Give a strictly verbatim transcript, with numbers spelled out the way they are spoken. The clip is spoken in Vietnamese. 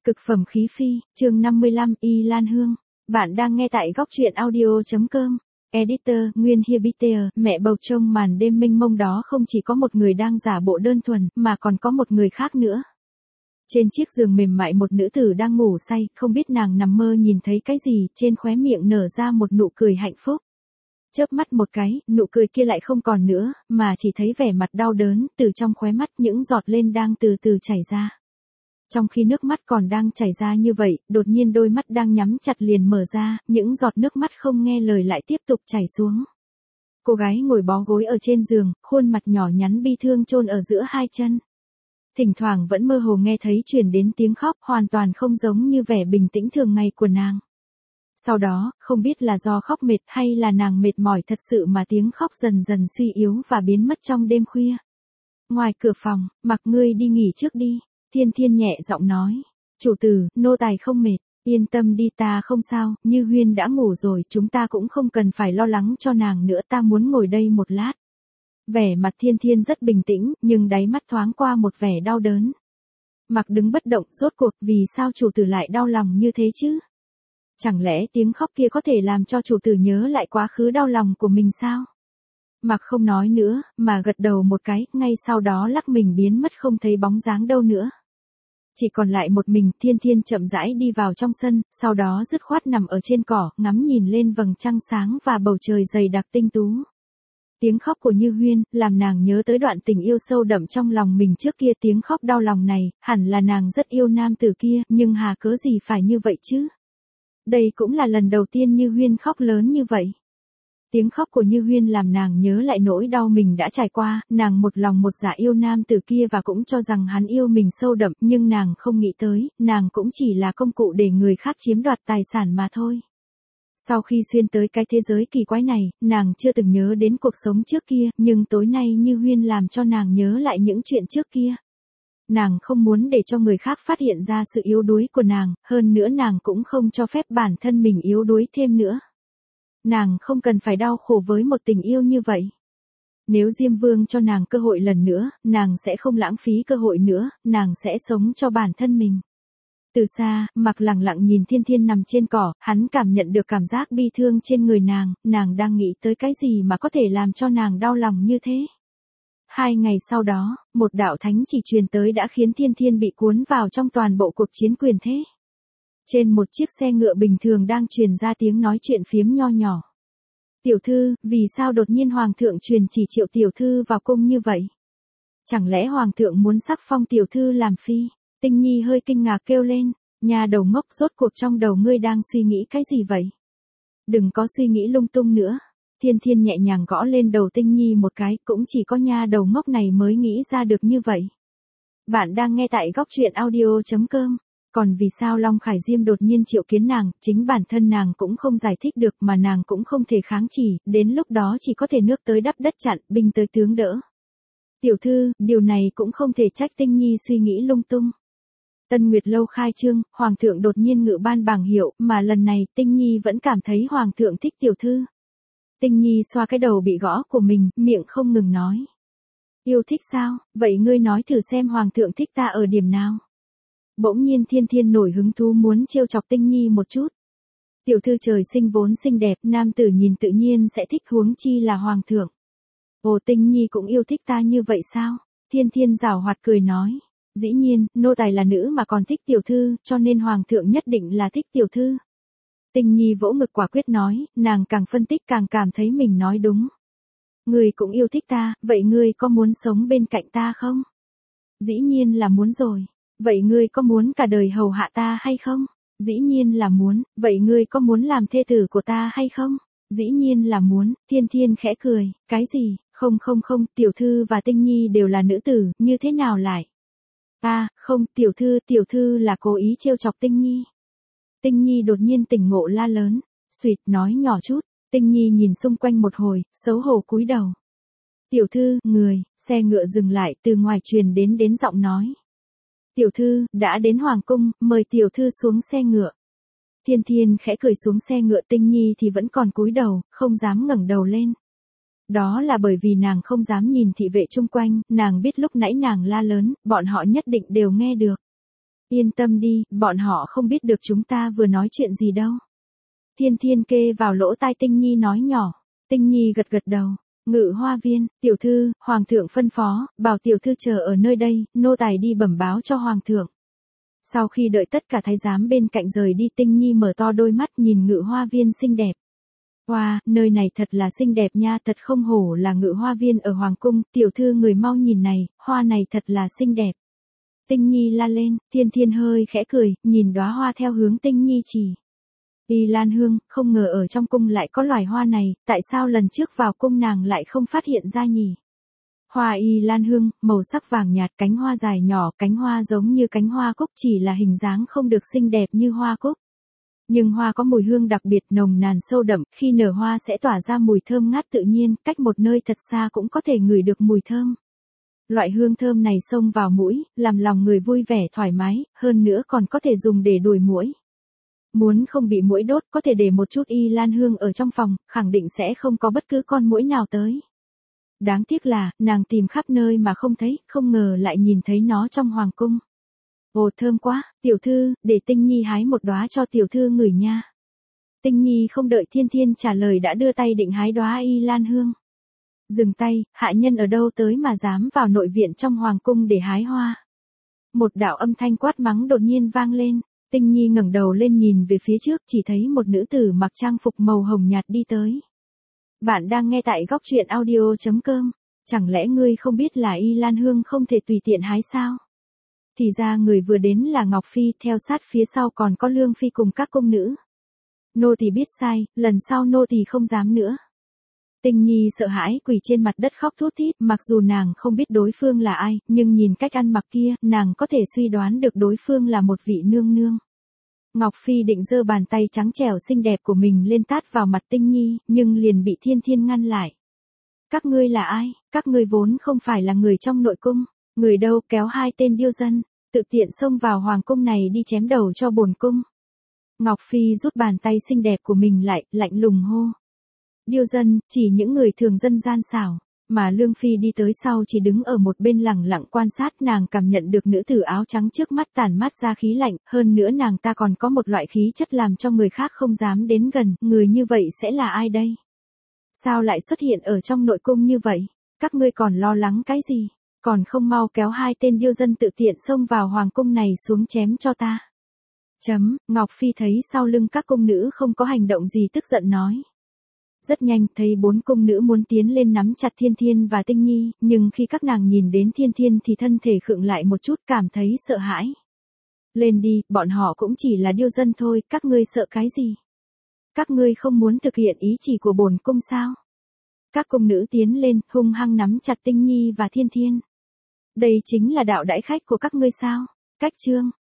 Cực phẩm khí phi, chương năm mươi lăm, Y Lan Hương. Bạn đang nghe tại góc truyện audio chấm com. Editor, Nguyên Hiebiter, mẹ bầu trông màn đêm mênh mông đó không chỉ có một người đang giả bộ đơn thuần, mà còn có một người khác nữa. Trên chiếc giường mềm mại một nữ tử đang ngủ say, không biết nàng nằm mơ nhìn thấy cái gì, trên khóe miệng nở ra một nụ cười hạnh phúc. Chớp mắt một cái, nụ cười kia lại không còn nữa, mà chỉ thấy vẻ mặt đau đớn, từ trong khóe mắt những giọt lên đang từ từ chảy ra. Trong khi nước mắt còn đang chảy ra như vậy, đột nhiên đôi mắt đang nhắm chặt liền mở ra, những giọt nước mắt không nghe lời lại tiếp tục chảy xuống. Cô gái ngồi bó gối ở trên giường, khuôn mặt nhỏ nhắn bi thương chôn ở giữa hai chân. Thỉnh thoảng vẫn mơ hồ nghe thấy truyền đến tiếng khóc, hoàn toàn không giống như vẻ bình tĩnh thường ngày của nàng. Sau đó, không biết là do khóc mệt hay là nàng mệt mỏi thật sự mà tiếng khóc dần dần suy yếu và biến mất trong đêm khuya. Ngoài cửa phòng, mặc ngươi đi nghỉ trước đi. Thiên Thiên nhẹ giọng nói, chủ tử, nô tài không mệt, yên tâm đi, ta không sao, Như Huyên đã ngủ rồi, chúng ta cũng không cần phải lo lắng cho nàng nữa, ta muốn ngồi đây một lát. Vẻ mặt Thiên Thiên rất bình tĩnh, nhưng đáy mắt thoáng qua một vẻ đau đớn. Mặc đứng bất động, rốt cuộc vì sao chủ tử lại đau lòng như thế chứ? Chẳng lẽ tiếng khóc kia có thể làm cho chủ tử nhớ lại quá khứ đau lòng của mình sao? Mặc không nói nữa, mà gật đầu một cái, ngay sau đó lắc mình biến mất không thấy bóng dáng đâu nữa. Chỉ còn lại một mình, Thiên Thiên chậm rãi đi vào trong sân, sau đó dứt khoát nằm ở trên cỏ, ngắm nhìn lên vầng trăng sáng và bầu trời dày đặc tinh tú. Tiếng khóc của Như Huyên, làm nàng nhớ tới đoạn tình yêu sâu đậm trong lòng mình trước kia, tiếng khóc đau lòng này, hẳn là nàng rất yêu nam tử kia, nhưng hà cớ gì phải như vậy chứ? Đây cũng là lần đầu tiên Như Huyên khóc lớn như vậy. Tiếng khóc của Như Huyên làm nàng nhớ lại nỗi đau mình đã trải qua, nàng một lòng một dạ yêu nam tử kia và cũng cho rằng hắn yêu mình sâu đậm, nhưng nàng không nghĩ tới, nàng cũng chỉ là công cụ để người khác chiếm đoạt tài sản mà thôi. Sau khi xuyên tới cái thế giới kỳ quái này, nàng chưa từng nhớ đến cuộc sống trước kia, nhưng tối nay Như Huyên làm cho nàng nhớ lại những chuyện trước kia. Nàng không muốn để cho người khác phát hiện ra sự yếu đuối của nàng, hơn nữa nàng cũng không cho phép bản thân mình yếu đuối thêm nữa. Nàng không cần phải đau khổ với một tình yêu như vậy. Nếu Diêm Vương cho nàng cơ hội lần nữa, nàng sẽ không lãng phí cơ hội nữa, nàng sẽ sống cho bản thân mình. Từ xa, Mặc lặng lặng nhìn Thiên Thiên nằm trên cỏ, hắn cảm nhận được cảm giác bi thương trên người nàng, nàng đang nghĩ tới cái gì mà có thể làm cho nàng đau lòng như thế. Hai ngày sau đó, một đạo thánh chỉ truyền tới đã khiến Thiên Thiên bị cuốn vào trong toàn bộ cuộc chiến quyền thế. Trên một chiếc xe ngựa bình thường đang truyền ra tiếng nói chuyện phiếm nho nhỏ. Tiểu thư, vì sao đột nhiên hoàng thượng truyền chỉ triệu tiểu thư vào cung như vậy? Chẳng lẽ hoàng thượng muốn sắc phong tiểu thư làm phi? Tinh Nhi hơi kinh ngạc kêu lên, nhà đầu ngốc, rốt cuộc trong đầu ngươi đang suy nghĩ cái gì vậy? Đừng có suy nghĩ lung tung nữa. Thiên Thiên nhẹ nhàng gõ lên đầu Tinh Nhi một cái, cũng chỉ có nha đầu ngốc này mới nghĩ ra được như vậy. Bạn đang nghe tại góc truyện audio chấm com. Còn vì sao Long Khải Diêm đột nhiên triệu kiến nàng, chính bản thân nàng cũng không giải thích được mà nàng cũng không thể kháng chỉ, đến lúc đó chỉ có thể nước tới đắp đất chặn, binh tới tướng đỡ. Tiểu thư, điều này cũng không thể trách Tinh Nhi suy nghĩ lung tung. Tân Nguyệt Lâu khai trương, Hoàng thượng đột nhiên ngự ban bảng hiệu, mà lần này Tinh Nhi vẫn cảm thấy Hoàng thượng thích tiểu thư. Tinh Nhi xoa cái đầu bị gõ của mình, miệng không ngừng nói. Yêu thích sao, vậy ngươi nói thử xem Hoàng thượng thích ta ở điểm nào. Bỗng nhiên Thiên Thiên nổi hứng thú muốn trêu chọc Tinh Nhi một chút. Tiểu thư trời sinh vốn xinh đẹp, nam tử nhìn tự nhiên sẽ thích, huống chi là hoàng thượng. Ồ, Tinh Nhi cũng yêu thích ta như vậy sao? Thiên Thiên giảo hoạt cười nói. Dĩ nhiên, nô tài là nữ mà còn thích tiểu thư, cho nên hoàng thượng nhất định là thích tiểu thư. Tinh Nhi vỗ ngực quả quyết nói, nàng càng phân tích càng cảm thấy mình nói đúng. Ngươi cũng yêu thích ta, vậy ngươi có muốn sống bên cạnh ta không? Dĩ nhiên là muốn rồi. Vậy ngươi có muốn cả đời hầu hạ ta hay không? Dĩ nhiên là muốn. Vậy ngươi có muốn làm thê tử của ta hay không? Dĩ nhiên là muốn. Thiên Thiên khẽ cười, cái gì? Không không không, tiểu thư và Tinh Nhi đều là nữ tử, như thế nào lại? À, không, tiểu thư, tiểu thư là cố ý trêu chọc Tinh Nhi. Tinh Nhi đột nhiên tỉnh ngộ la lớn, suýt nói nhỏ chút. Tinh Nhi nhìn xung quanh một hồi, xấu hổ cúi đầu. Tiểu thư, người, xe ngựa dừng lại, từ ngoài truyền đến đến giọng nói. Tiểu thư, đã đến hoàng cung, mời tiểu thư xuống xe ngựa. Thiên Thiên khẽ cười xuống xe ngựa, Tinh Nhi thì vẫn còn cúi đầu, không dám ngẩng đầu lên. Đó là bởi vì nàng không dám nhìn thị vệ chung quanh, nàng biết lúc nãy nàng la lớn, bọn họ nhất định đều nghe được. Yên tâm đi, bọn họ không biết được chúng ta vừa nói chuyện gì đâu. Thiên Thiên kê vào lỗ tai Tinh Nhi nói nhỏ. Tinh Nhi gật gật đầu. Ngự hoa viên, tiểu thư, hoàng thượng phân phó, bảo tiểu thư chờ ở nơi đây, nô tài đi bẩm báo cho hoàng thượng. Sau khi đợi tất cả thái giám bên cạnh rời đi, Tinh Nhi mở to đôi mắt nhìn ngự hoa viên xinh đẹp. Wow, nơi này thật là xinh đẹp nha, thật không hổ là ngự hoa viên ở hoàng cung, tiểu thư người mau nhìn này, hoa này thật là xinh đẹp. Tinh Nhi la lên, Thiên Thiên hơi khẽ cười, nhìn đóa hoa theo hướng Tinh Nhi chỉ. Y Lan Hương, không ngờ ở trong cung lại có loài hoa này, tại sao lần trước vào cung nàng lại không phát hiện ra nhỉ? Hoa Y Lan Hương, màu sắc vàng nhạt, cánh hoa dài nhỏ, cánh hoa giống như cánh hoa cúc, chỉ là hình dáng không được xinh đẹp như hoa cúc. Nhưng hoa có mùi hương đặc biệt nồng nàn sâu đậm, khi nở hoa sẽ tỏa ra mùi thơm ngát tự nhiên, cách một nơi thật xa cũng có thể ngửi được mùi thơm. Loại hương thơm này xông vào mũi, làm lòng người vui vẻ thoải mái, hơn nữa còn có thể dùng để đuổi muỗi. Muốn không bị muỗi đốt có thể để một chút Y Lan Hương ở trong phòng, khẳng định sẽ không có bất cứ con muỗi nào tới. Đáng tiếc là, nàng tìm khắp nơi mà không thấy, không ngờ lại nhìn thấy nó trong hoàng cung. Ồ thơm quá, tiểu thư, để Tinh Nhi hái một đóa cho tiểu thư ngửi nha. Tinh Nhi không đợi Thiên Thiên trả lời đã đưa tay định hái đóa Y Lan Hương. Dừng tay, hạ nhân ở đâu tới mà dám vào nội viện trong hoàng cung để hái hoa. Một đạo âm thanh quát mắng đột nhiên vang lên. Tinh Nhi ngẩng đầu lên nhìn về phía trước, chỉ thấy một nữ tử mặc trang phục màu hồng nhạt đi tới. Bạn đang nghe tại góc truyện audio chấm com. Chẳng lẽ ngươi không biết là Y Lan Hương không thể tùy tiện hái sao? Thì ra người vừa đến là Ngọc Phi, theo sát phía sau còn có Lương Phi cùng các cung nữ. Nô tỳ biết sai, lần sau nô tỳ không dám nữa. Tinh Nhi sợ hãi quỳ trên mặt đất khóc thút thít, mặc dù nàng không biết đối phương là ai, nhưng nhìn cách ăn mặc kia, nàng có thể suy đoán được đối phương là một vị nương nương. Ngọc Phi định giơ bàn tay trắng trẻo xinh đẹp của mình lên tát vào mặt Tinh Nhi, nhưng liền bị Thiên Thiên ngăn lại. Các ngươi là ai? Các ngươi vốn không phải là người trong nội cung. Người đâu kéo hai tên điêu dân, tự tiện xông vào hoàng cung này đi chém đầu cho bổn cung. Ngọc Phi rút bàn tay xinh đẹp của mình lại, lạnh lùng hô. Điêu dân, chỉ những người thường dân gian xảo, mà Lương Phi đi tới sau chỉ đứng ở một bên lẳng lặng quan sát, nàng cảm nhận được nữ tử áo trắng trước mắt tản mát ra khí lạnh, hơn nữa nàng ta còn có một loại khí chất làm cho người khác không dám đến gần, người như vậy sẽ là ai đây? Sao lại xuất hiện ở trong nội cung như vậy? Các ngươi còn lo lắng cái gì? Còn không mau kéo hai tên điêu dân tự tiện xông vào hoàng cung này xuống chém cho ta. Chấm, Ngọc Phi thấy sau lưng các cung nữ không có hành động gì tức giận nói. Rất nhanh, thấy bốn cung nữ muốn tiến lên nắm chặt Thiên Thiên và Tinh Nhi, nhưng khi các nàng nhìn đến Thiên Thiên thì thân thể khựng lại một chút, cảm thấy sợ hãi. Lên đi, bọn họ cũng chỉ là điêu dân thôi, các ngươi sợ cái gì? Các ngươi không muốn thực hiện ý chỉ của bổn cung sao? Các cung nữ tiến lên, hung hăng nắm chặt Tinh Nhi và Thiên Thiên. Đây chính là đạo đãi khách của các ngươi sao? Cách chương,